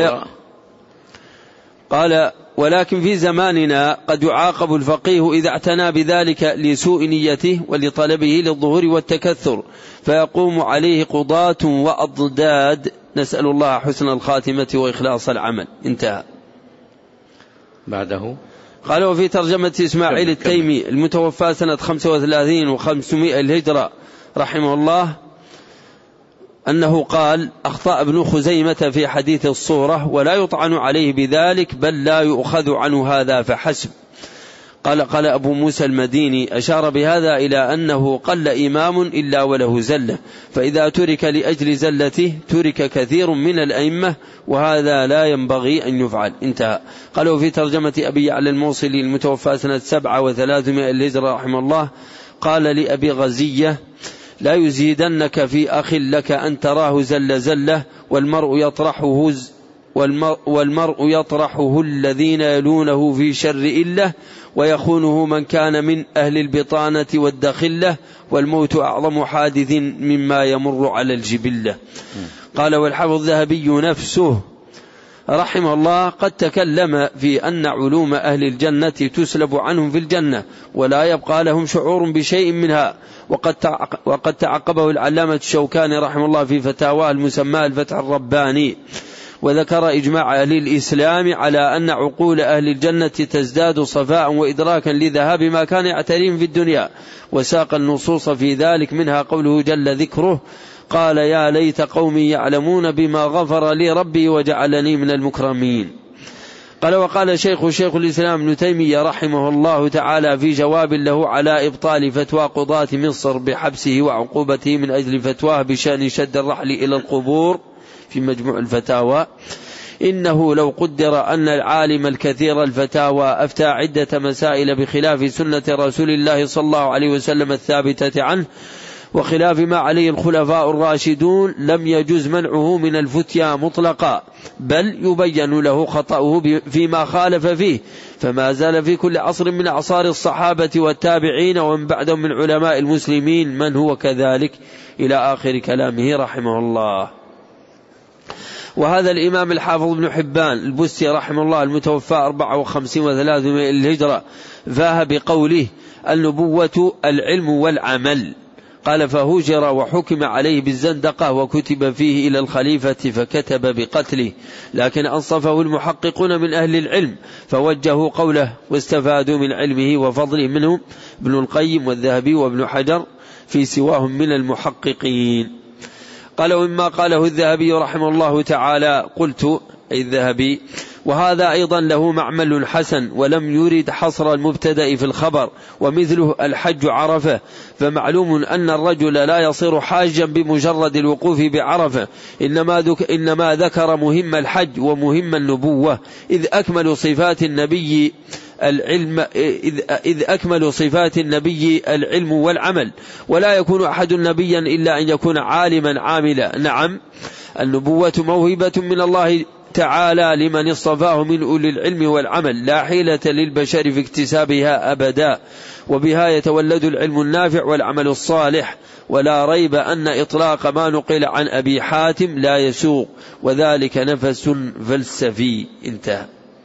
قال ولكن في زماننا قد يعاقب الفقيه إذا اعتنى بذلك لسوء نيته ولطلبه للظهور والتكثر، فيقوم عليه قضاة وأضداد، نسأل الله حسن الخاتمة وإخلاص العمل. انتهى. بعده قال وفي ترجمة إسماعيل التيمي المتوفى سنة 35 و500 الهجرة رحمه الله أنه قال أخطأ ابن خزيمة في حديث الصورة ولا يطعن عليه بذلك، بل لا يؤخذ عنه هذا فحسب. قال أبو موسى المديني أشار بهذا إلى أنه قل إمام إلا وله زلة، فإذا ترك لأجل زلته ترك كثير من الأئمة، وهذا لا ينبغي أن يفعل. انتهى. قالوا في ترجمة أبي يعلى الموصلي المتوفى سنة 7 و300 الهجرة رحمه الله قال لأبي غزية لا يزيدنك في أخ لك أن تراه زلة، والمرء يطرحه الذين يلونه في شر إله، ويخونه من كان من أهل البطانة والدخلة، والموت أعظم حادث مما يمر على الجبلة. قال والحافظ الذهبي نفسه رحمه الله قد تكلم في أن علوم أهل الجنة تسلب عنهم في الجنة ولا يبقى لهم شعور بشيء منها، وقد تعقبه العلامة الشوكاني رحمه الله في فتاواه المسمى الفتح الرباني، وذكر إجماع أهل الإسلام على أن عقول أهل الجنة تزداد صفاء وإدراكا لذهاب ما كان يعتريهم في الدنيا، وساق النصوص في ذلك، منها قوله جل ذكره قال يا ليت قومي يعلمون بما غفر لي ربي وجعلني من المكرمين. قال وقال شيخ الإسلام ابن تيمية رحمه الله تعالى في جواب له على إبطال فتوى قضاة مصر بحبسه وعقوبته من أجل فتواه بشأن شد الرحل إلى القبور في مجموع الفتاوى: إنه لو قدر أن العالم الكثير الفتاوى أفتى عدة مسائل بخلاف سنة رسول الله صلى الله عليه وسلم الثابتة عنه وخلاف ما عليه الخلفاء الراشدون، لم يجوز منعه من الفتيا مطلقا، بل يبين له خطأه فيما خالف فيه، فما زال في كل عصر من أعصار الصحابة والتابعين ومن بعدهم من علماء المسلمين من هو كذلك، إلى آخر كلامه رحمه الله. وهذا الإمام الحافظ ابن حبان البستي رحمه الله المتوفى 54 و300 الهجرة فاه بقوله النبوة العلم والعمل. قال فهجر وحكم عليه بالزندقة وكتب فيه إلى الخليفة فكتب بقتله، لكن أنصفه المحققون من أهل العلم فوجهوا قوله واستفادوا من علمه وفضله، منهم ابن القيم والذهبي وابن حجر في سواهم من المحققين. قال ومما قاله الذهبي رحمه الله تعالى قلت أي الذهبي وهذا أيضا له معمل حسن، ولم يرد حصر المبتدأ في الخبر، ومثله الحج عرفة، فمعلوم أن الرجل لا يصير حاجا بمجرد الوقوف بعرفة، إنما ذكر مهم الحج ومهم النبوة، إذ أكمل صفات النبي العلم والعمل، ولا يكون أحد نبيا إلا أن يكون عالما عاملا. نعم النبوة موهبة من الله تعالى لمن اصطفاه من أولي العلم والعمل، لا حيلة للبشر في اكتسابها أبدا، وبها يتولد العلم النافع والعمل الصالح، ولا ريب أن إطلاق ما نقل عن أبي حاتم لا يسوق، وذلك نفس فلسفي. انتهى.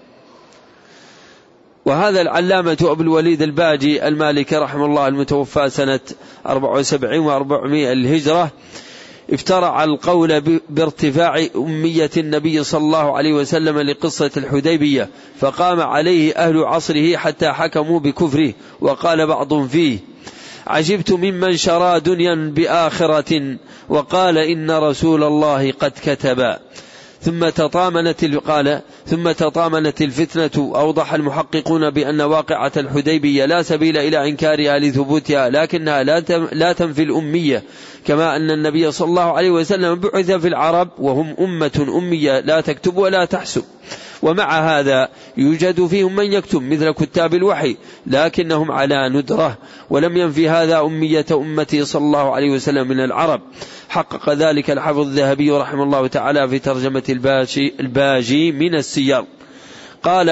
وهذا العلامة أبو الوليد الباجي المالكي رحمه الله المتوفى سنة 74 و400 الهجرة افترع القول بارتفاع أمية النبي صلى الله عليه وسلم لقصة الحديبية، فقام عليه أهل عصره حتى حكموا بكفره، وقال بعضهم فيه عجبت ممن شرى دنيا بآخرة وقال إن رسول الله قد كتب. ثم تطامنت الفتنة. أوضح المحققون بأن واقعة الحديبية لا سبيل إلى إنكارها لثبوتها، لكنها لا تنفي الأمية، كما أن النبي صلى الله عليه وسلم بعث في العرب وهم أمة أمية لا تكتب ولا تحسب، ومع هذا يوجد فيهم من يكتب مثل كتاب الوحي، لكنهم على ندرة، ولم ينفي هذا أمية أمته صلى الله عليه وسلم من العرب. حقق ذلك الحافظ الذهبي رحمه الله تعالى في ترجمة الباجي من السير. قال: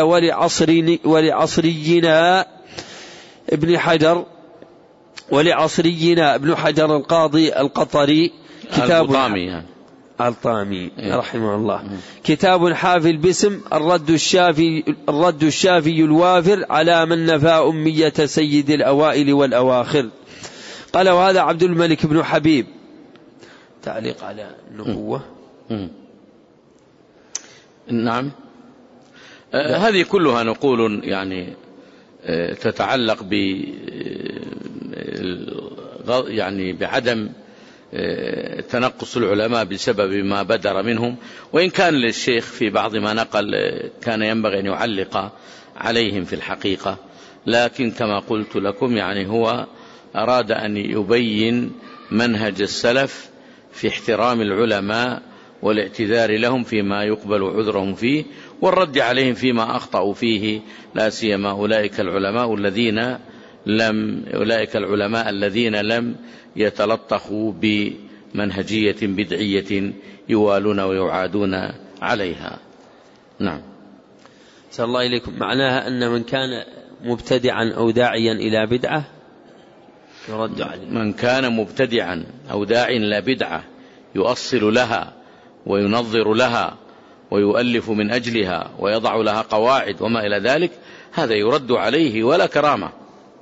ولعصرينا ابن حجر القاضي القطري كتاب الطامي رحمه الله كتاب حافل باسم الرد الشافي الوافر على من نفى أمية سيد الأوائل والأواخر. قال: وهذا عبد الملك بن حبيب. تعليق على النبوة. نعم. هذه كلها نقول يعني تتعلق بعدم تنقص العلماء بسبب ما بدر منهم، وإن كان للشيخ في بعض ما نقل كان ينبغي أن يعلق عليهم في الحقيقة، لكن كما قلت لكم يعني هو أراد أن يبين منهج السلف في احترام العلماء والاعتذار لهم فيما يقبل عذرهم فيه، والرد عليهم فيما أخطأوا فيه، لا سيما أولئك العلماء الذين لم يتلطخوا بمنهجية بدعية يوالون ويعادون عليها. نعم. صلى الله إليكم. معناها أن من كان مبتدعا أو داعيا إلى بدعة يرد عليه. من كان مبتدعا أو داعيا إلى بدعة يؤصل لها وينظر لها ويؤلف من أجلها ويضع لها قواعد وما إلى ذلك، هذا يرد عليه ولا كرامة،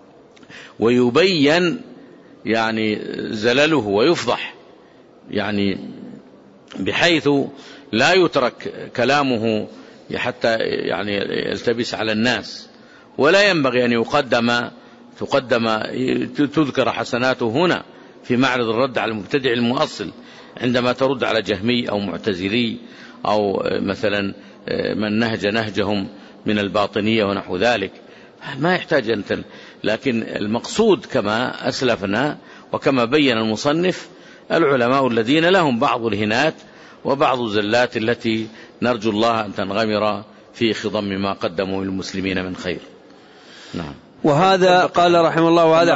ويبين يعني زلله ويفضح، يعني بحيث لا يترك كلامه حتى يعني يلتبس على الناس، ولا ينبغي أن تذكر حسناته هنا في معرض الرد على المبتدع المؤصل، عندما ترد على جهمي أو معتزلي أو مثلا من نهجهم من الباطنية ونحو ذلك، ما يحتاج أنت. لكن المقصود كما أسلفنا وكما بين المصنف العلماء الذين لهم بعض الهنات وبعض الزلات التي نرجو الله أن تنغمر في خضم ما قدموا للمسلمين من خير. نعم. وهذا قال رحمه الله وهذا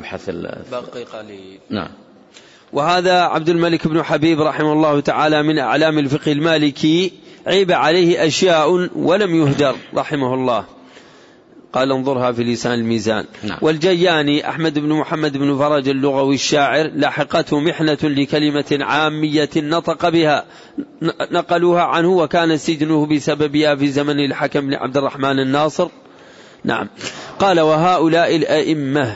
وهذا عبد الملك بن حبيب رحمه الله تعالى من أعلام الفقه المالكي، عيب عليه أشياء ولم يهدر رحمه الله. قال: انظرها في لسان الميزان. نعم. والجياني أحمد بن محمد بن فرج اللغوي الشاعر لاحقته محنة لكلمة عامية نطق بها نقلوها عنه، وكان سجنه بسببها في زمن الحكم بن عبد الرحمن الناصر. نعم. قال: وهؤلاء الأئمة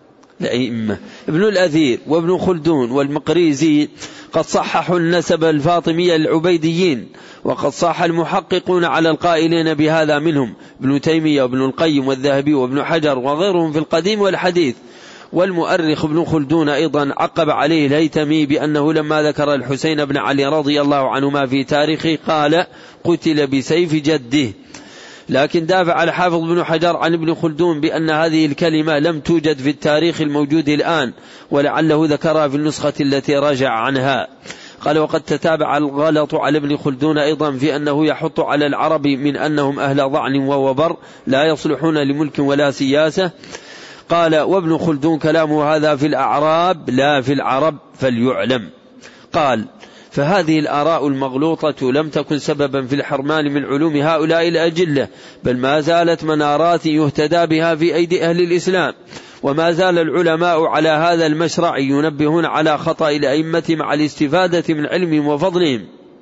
ابن الأثير وابن خلدون والمقريزي قد صححوا النسب الفاطمي العبيديين، وقد صح المحققون على القائلين بهذا منهم ابن تيمية وابن القيم والذهبي وابن حجر وغيرهم في القديم والحديث. والمؤرخ ابن خلدون أيضا عقب عليه الهيثمي بأنه لما ذكر الحسين بن علي رضي الله عنهما في تاريخه قال: قتل بسيف جده. لكن دافع الحافظ بن حجر عن ابن خلدون بأن هذه الكلمة لم توجد في التاريخ الموجود الآن، ولعله ذكرها في النسخة التي رجع عنها. قال: وقد تتابع الغلط على ابن خلدون أيضا في أنه يحط على العرب من أنهم أهل ضعن ووبر لا يصلحون لملك ولا سياسة. قال: وابن خلدون كلامه هذا في الأعراب لا في العرب فليعلم. قال: فهذه الآراء المغلوطة لم تكن سببا في الحرمان من علوم هؤلاء الأجلة، بل ما زالت منارات يهتدى بها في أيدي أهل الإسلام، وما زال العلماء على هذا المشرع ينبهون على خطأ الأئمة مع الاستفادة من علمهم وفضلهم.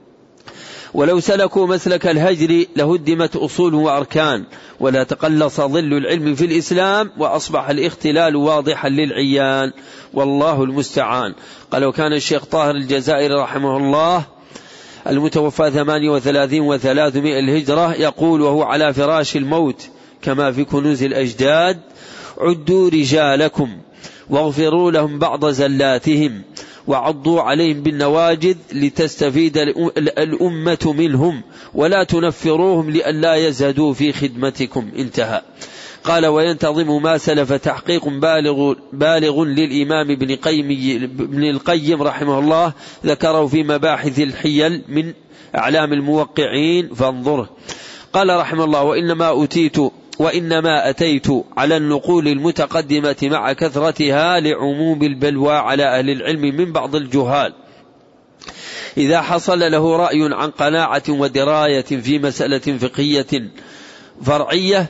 ولو سلكوا مسلك الهجر لهدمت أصول وأركان، ولا تقلص ظل العلم في الإسلام، وأصبح الاختلال واضحا للعيان، والله المستعان. قال: وكان الشيخ طاهر الجزائري رحمه الله المتوفى 38 و300 الهجرة يقول وهو على فراش الموت كما في كنوز الأجداد: عدوا رجالكم واغفروا لهم بعض زلاتهم، وعضوا عليهم بالنواجذ لتستفيد الأمة منهم، ولا تنفروهم لئلا يزهدوا في خدمتكم. انتهى. قال: وينتظم ما سلف تحقيق بالغ للإمام ابن القيم رحمه الله، ذكره في مباحث الحيل من أعلام الموقعين فانظره. قال رحمه الله: وإنما أتيت على النقول المتقدمة مع كثرتها لعموم البلوى على أهل العلم من بعض الجهال، إذا حصل له رأي عن قناعة ودراية في مسألة فقهية فرعية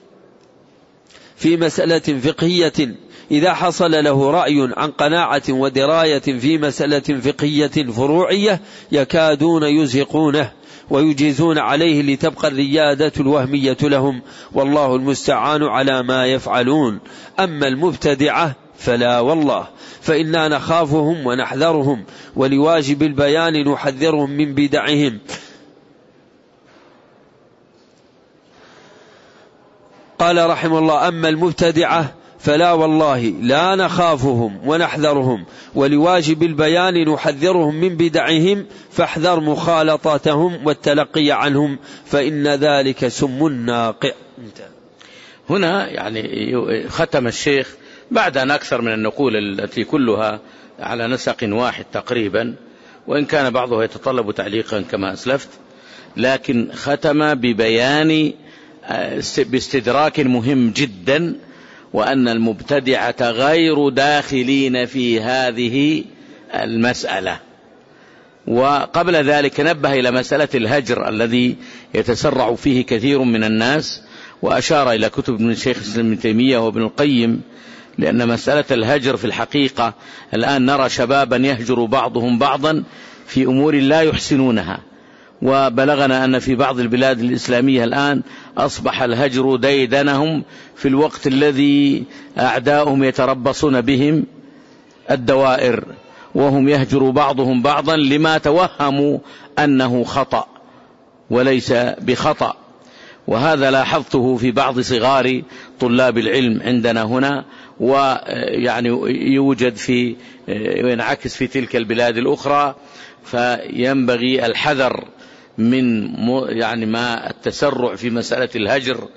إذا حصل له رأي عن قناعة ودراية في مسألة فقهية فروعية يكادون يزهقونه ويجيزون عليه لتبقى الريادة الوهمية لهم، والله المستعان على ما يفعلون. أما المبتدعة فلا والله، فإنا نخافهم ونحذرهم، ولواجب البيان نحذرهم من بدعهم. قال رحمه الله: أما المبتدعة فلا والله لا نخافهم ونحذرهم، ولواجب البيان نحذرهم من بدعهم، فاحذر مخالطتهم والتلقي عنهم، فإن ذلك سم ناقع. هنا يعني ختم الشيخ بعد أن أكثر من النقول التي كلها على نسق واحد تقريبا، وإن كان بعضها يتطلب تعليقا كما أسلفت، لكن ختم ببيان باستدراك مهم جدا، وأن المبتدعة غير داخلين في هذه المسألة. وقبل ذلك نبه إلى مسألة الهجر الذي يتسرع فيه كثير من الناس، وأشار إلى كتب ابن الشيخ ابن تيمية وابن القيم، لأن مسألة الهجر في الحقيقة الآن نرى شبابا يهجر بعضهم بعضا في أمور لا يحسنونها، وبلغنا أن في بعض البلاد الإسلامية الآن أصبح الهجر ديدنهم في الوقت الذي أعداؤهم يتربصون بهم الدوائر، وهم يهجر بعضهم بعضا لما توهموا أنه خطأ وليس بخطأ. وهذا لاحظته في بعض صغار طلاب العلم عندنا هنا، ويعني يوجد في وينعكس في تلك البلاد الأخرى. فينبغي الحذر من يعني ما التسرع في مسألة الهجر،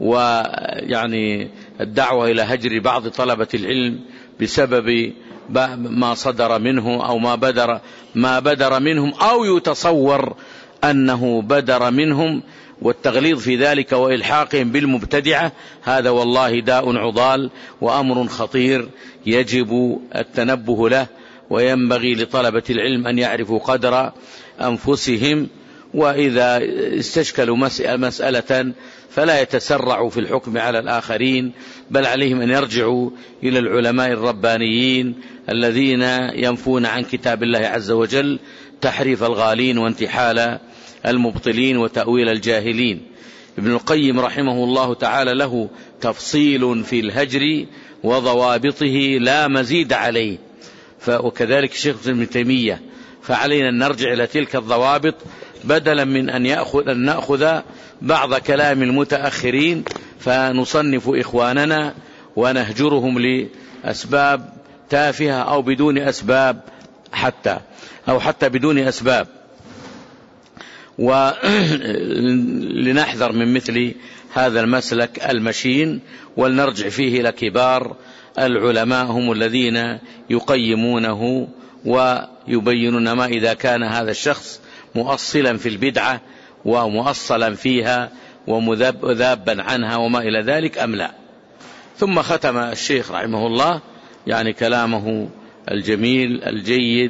ويعني الدعوة إلى هجر بعض طلبة العلم بسبب ما صدر منه أو ما بدر منهم أو يتصور أنه بدر منهم، والتغليظ في ذلك وإلحاقهم بالمبتدعة، هذا والله داء عضال وأمر خطير يجب التنبه له. وينبغي لطلبة العلم أن يعرفوا قدر أنفسهم، وإذا استشكلوا مسألة فلا يتسرعوا في الحكم على الآخرين، بل عليهم أن يرجعوا إلى العلماء الربانيين الذين ينفون عن كتاب الله عز وجل تحريف الغالين وانتحال المبطلين وتأويل الجاهلين. ابن القيم رحمه الله تعالى له تفصيل في الهجر وضوابطه لا مزيد عليه، وكذلك الشيخ ابن تيمية، فعلينا أن نرجع إلى تلك الضوابط بدلا من أن نأخذ بعض كلام المتأخرين فنصنف إخواننا ونهجرهم لأسباب تافهة أو بدون أسباب حتى بدون أسباب. ولنحذر من مثل هذا المسلك المشين، ولنرجع فيه إلى كبار العلماء، هم الذين يقيمونه ويبينون ما إذا كان هذا الشخص مؤصلا في البدعة ومؤصلا فيها ومذابا عنها وما إلى ذلك أم لا. ثم ختم الشيخ رحمه الله يعني كلامه الجميل الجيد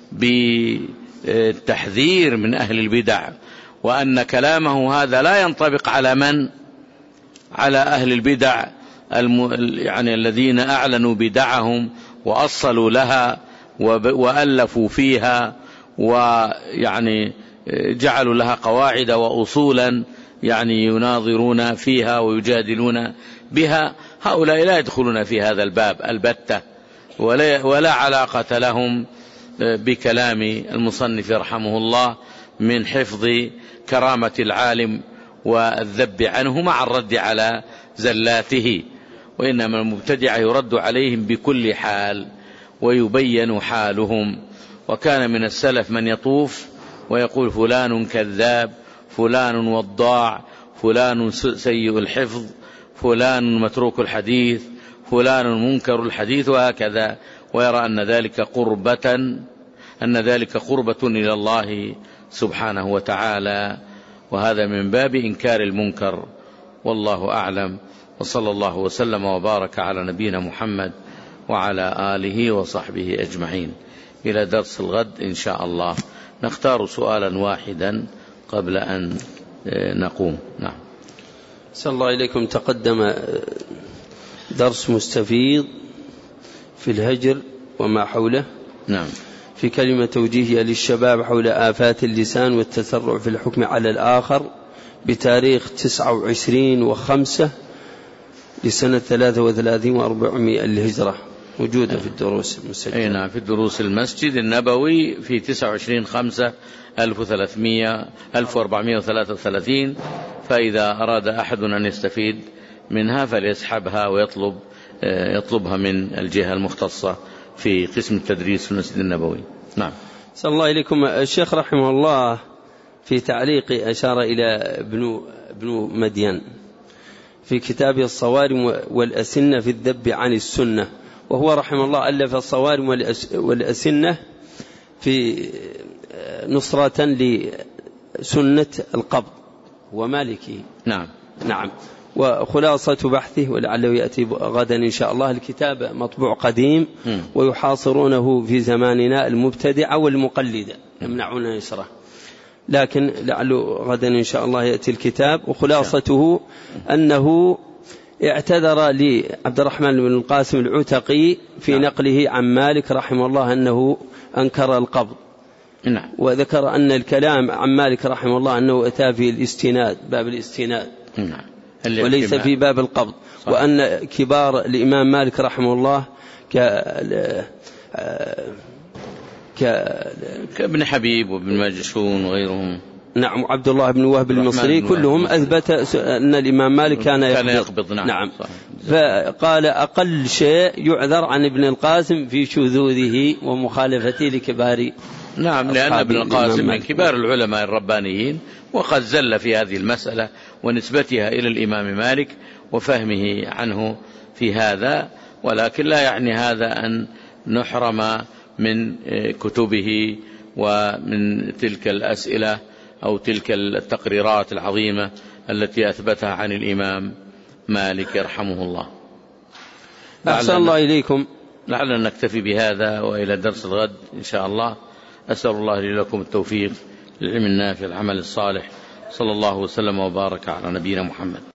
بالتحذير من أهل البدع، وأن كلامه هذا لا ينطبق على أهل البدع يعني الذين أعلنوا بدعهم وأصلوا لها وألفوا فيها ويعني جعلوا لها قواعد وأصولا يعني يناظرون فيها ويجادلون بها. هؤلاء لا يدخلون في هذا الباب البتة، ولا علاقة لهم بكلام المصنف رحمه الله من حفظ كرامة العالم والذب عنه مع الرد على زلاته. وإنما المبتدع يرد عليهم بكل حال، ويبين حالهم. وكان من السلف من يطوف ويقول فلان كذاب، فلان وضاع، فلان سيء الحفظ، فلان متروك الحديث، فلان منكر الحديث، وهكذا، ويرى أن ذلك قربة إلى الله سبحانه وتعالى، وهذا من باب إنكار المنكر. والله أعلم، وصلى الله وسلم وبارك على نبينا محمد وعلى آله وصحبه أجمعين. إلى درس الغد إن شاء الله. نختار سؤالا واحدا قبل أن نقوم. نعم. صلى الله إليكم. تقدم درس مستفيض في الهجر وما حوله. نعم. في كلمة توجيهية للشباب حول آفات اللسان والتسرع في الحكم على الآخر، بتاريخ 29/5 لسنة 33 و400 الهجرة، موجودة في الدروس المسجلة. نعم، في الدروس المسجد النبوي في 29/5/1433. فإذا أراد أحد أن يستفيد منها فليسحبها ويطلبها من الجهة المختصة في قسم التدريس في المسجد النبوي. نعم. صلى الله إليكم. الشيخ رحمه الله في تعليق أشار إلى ابن مدين في كتابه الصوارم والأسنة في الذب عن السنة، وهو رحمه الله ألف الصوارم والأسنة في نصرة لسنة القبض ومالكه. نعم. نعم. وخلاصة بحثه، ولعله يأتي غدا إن شاء الله، الكتاب مطبوع قديم ويحاصرونه في زماننا المبتدع والمقلد، يمنعون نشره، لكن لعله غدا إن شاء الله يأتي الكتاب. وخلاصته أنه اعتذر لعبد الرحمن بن القاسم العتقي في نقله عن مالك رحمه الله أنه أنكر القبض. نعم. وذكر أن الكلام عن مالك رحمه الله أنه أتى في الاستناد، باب الاستناد، نعم، وليس في باب القبض. صحيح. وأن كبار الإمام مالك رحمه الله كابن حبيب وابن ماجشون وغيرهم. نعم. عبد الله بن وهب المصري كلهم أثبت أن الإمام مالك كان يقبض. نعم. فقال أقل شيء يعذر عن ابن القاسم في شذوذه ومخالفته لكبار. نعم، لأن ابن القاسم من كبار العلماء الربانيين، وقد زل في هذه المسألة ونسبتها إلى الإمام مالك وفهمه عنه في هذا، ولكن لا يعني هذا أن نحرم من كتبه ومن تلك الأسئلة أو تلك التقريرات العظيمة التي أثبتها عن الإمام مالك يرحمه الله. أحسن الله إليكم. لعلنا نكتفي بهذا، وإلى درس الغد إن شاء الله. أسأل الله لي لكم التوفيق للعلم النافع العمل الصالح. صلى الله وسلم وبارك على نبينا محمد.